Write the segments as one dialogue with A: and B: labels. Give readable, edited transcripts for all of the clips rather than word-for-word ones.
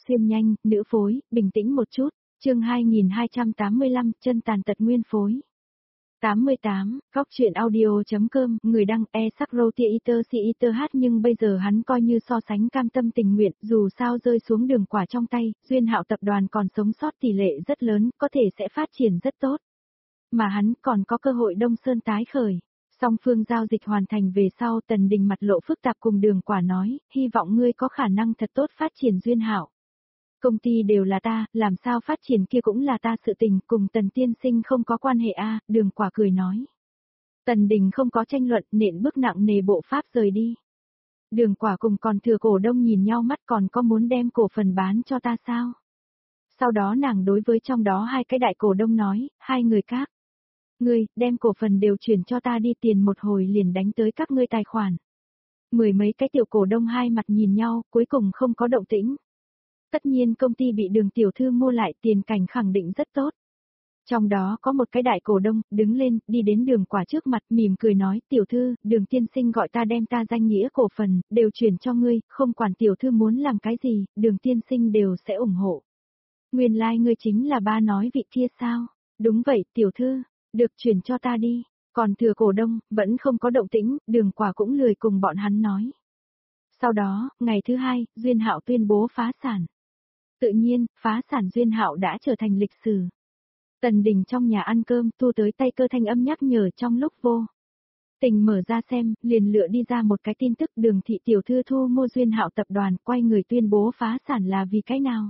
A: xuyên nhanh, nữ phối, bình tĩnh một chút. Chương 2285, chân tàn tật nguyên phối. 88, góc truyện audio.com, người đăng e-sắc-rô-tia-iter-si-iter-h nhưng bây giờ hắn coi như so sánh cam tâm tình nguyện, dù sao rơi xuống đường quả trong tay, Duyên Hạo tập đoàn còn sống sót tỷ lệ rất lớn, có thể sẽ phát triển rất tốt. Mà hắn còn có cơ hội Đông Sơn tái khởi. Song phương giao dịch hoàn thành về sau, Tần Đình mặt lộ phức tạp cùng Đường Quả nói, hy vọng ngươi có khả năng thật tốt phát triển Duyên Hạo. Công ty đều là ta, làm sao phát triển kia cũng là ta sự tình, cùng Tần tiên sinh không có quan hệ a, Đường Quả cười nói. Tần Đình không có tranh luận, nện bước nặng nề bộ pháp rời đi. Đường Quả cùng còn thừa cổ đông nhìn nhau mắt, còn có muốn đem cổ phần bán cho ta sao? Sau đó nàng đối với trong đó hai cái đại cổ đông nói, hai người các. Ngươi, đem cổ phần đều chuyển cho ta đi, tiền một hồi liền đánh tới các ngươi tài khoản. Mười mấy cái tiểu cổ đông hai mặt nhìn nhau, cuối cùng không có động tĩnh. Tất nhiên công ty bị Đường tiểu thư mua lại, tiền cảnh khẳng định rất tốt. Trong đó có một cái đại cổ đông, đứng lên, đi đến Đường Quả trước mặt, mỉm cười nói, tiểu thư, Đường tiên sinh gọi ta đem ta danh nghĩa cổ phần, đều chuyển cho ngươi, không quản tiểu thư muốn làm cái gì, Đường tiên sinh đều sẽ ủng hộ. Nguyên lai ngươi chính là ba nói vị kia sao? Đúng vậy, tiểu thư, được chuyển cho ta đi. Còn thừa cổ đông, vẫn không có động tĩnh, Đường Quả cũng lười cùng bọn hắn nói. Sau đó, ngày thứ hai, Duyên Hạo tuyên bố phá sản. Tự nhiên, phá sản Duyên Hạo đã trở thành lịch sử. Tần Đình trong nhà ăn cơm, thu tới tay cơ thanh âm nhắc nhở trong lúc vô tình mở ra xem, liền lựa đi ra một cái tin tức Đường thị tiểu thư thu mua Duyên Hạo tập đoàn, quay người tuyên bố phá sản là vì cái nào.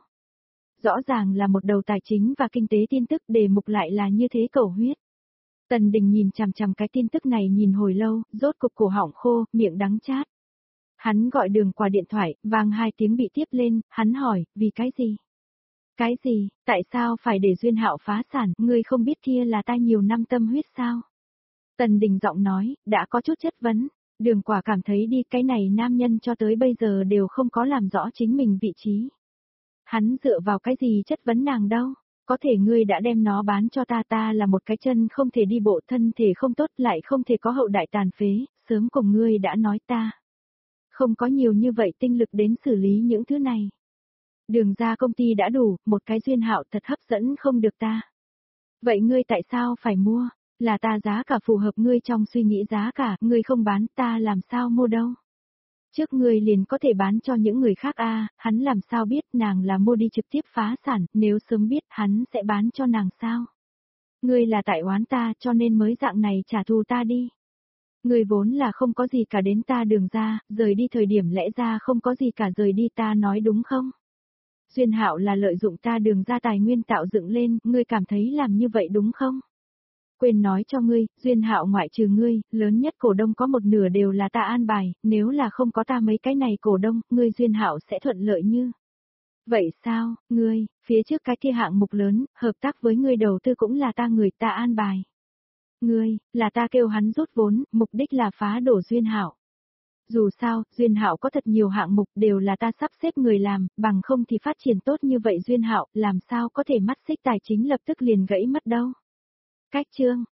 A: Rõ ràng là một đầu tài chính và kinh tế tin tức, đề mục lại là như thế cầu huyết. Tần Đình nhìn chằm chằm cái tin tức này nhìn hồi lâu, rốt cục cổ họng khô, miệng đắng chát. Hắn gọi Đường Quả điện thoại, vang hai tiếng bị tiếp lên, hắn hỏi, vì cái gì? Cái gì, tại sao phải để Duyên Hạo phá sản, ngươi không biết kia là ta nhiều năm tâm huyết sao? Tần Đình giọng nói, đã có chút chất vấn, Đường Quả cảm thấy đi cái này nam nhân cho tới bây giờ đều không có làm rõ chính mình vị trí. Hắn dựa vào cái gì chất vấn nàng đâu? Có thể ngươi đã đem nó bán cho ta, ta là một cái chân không thể đi bộ, thân thể không tốt, lại không thể có hậu đại tàn phế, sớm cùng ngươi đã nói ta. Không có nhiều như vậy tinh lực đến xử lý những thứ này. Đường ra công ty đã đủ, một cái Duyên Hạo thật hấp dẫn không được ta. Vậy ngươi tại sao phải mua? Là ta giá cả phù hợp ngươi trong suy nghĩ giá cả, ngươi không bán ta làm sao mua đâu. Trước ngươi liền có thể bán cho những người khác hắn làm sao biết nàng là mua đi trực tiếp phá sản, nếu sớm biết hắn sẽ bán cho nàng sao? Ngươi là tại oán ta cho nên mới dạng này trả thù ta đi. Ngươi vốn là không có gì cả đến ta Đường ra, rời đi thời điểm lẽ ra không có gì cả rời đi, ta nói đúng không? Duyên Hạo là lợi dụng ta Đường ra tài nguyên tạo dựng lên, ngươi cảm thấy làm như vậy đúng không? Quên nói cho ngươi, Duyên Hạo ngoại trừ ngươi, lớn nhất cổ đông có một nửa đều là ta an bài, nếu là không có ta mấy cái này cổ đông, ngươi Duyên Hạo sẽ thuận lợi như. Vậy sao, ngươi, phía trước cái kia hạng mục lớn, hợp tác với ngươi đầu tư cũng là ta người ta an bài. Ngươi, là ta kêu hắn rút vốn, mục đích là phá đổ Duyên Hạo. Dù sao, Duyên Hạo có thật nhiều hạng mục đều là ta sắp xếp người làm, bằng không thì phát triển tốt như vậy Duyên Hạo, làm sao có thể mắt xích tài chính lập tức liền gãy mất đâu. Cách chương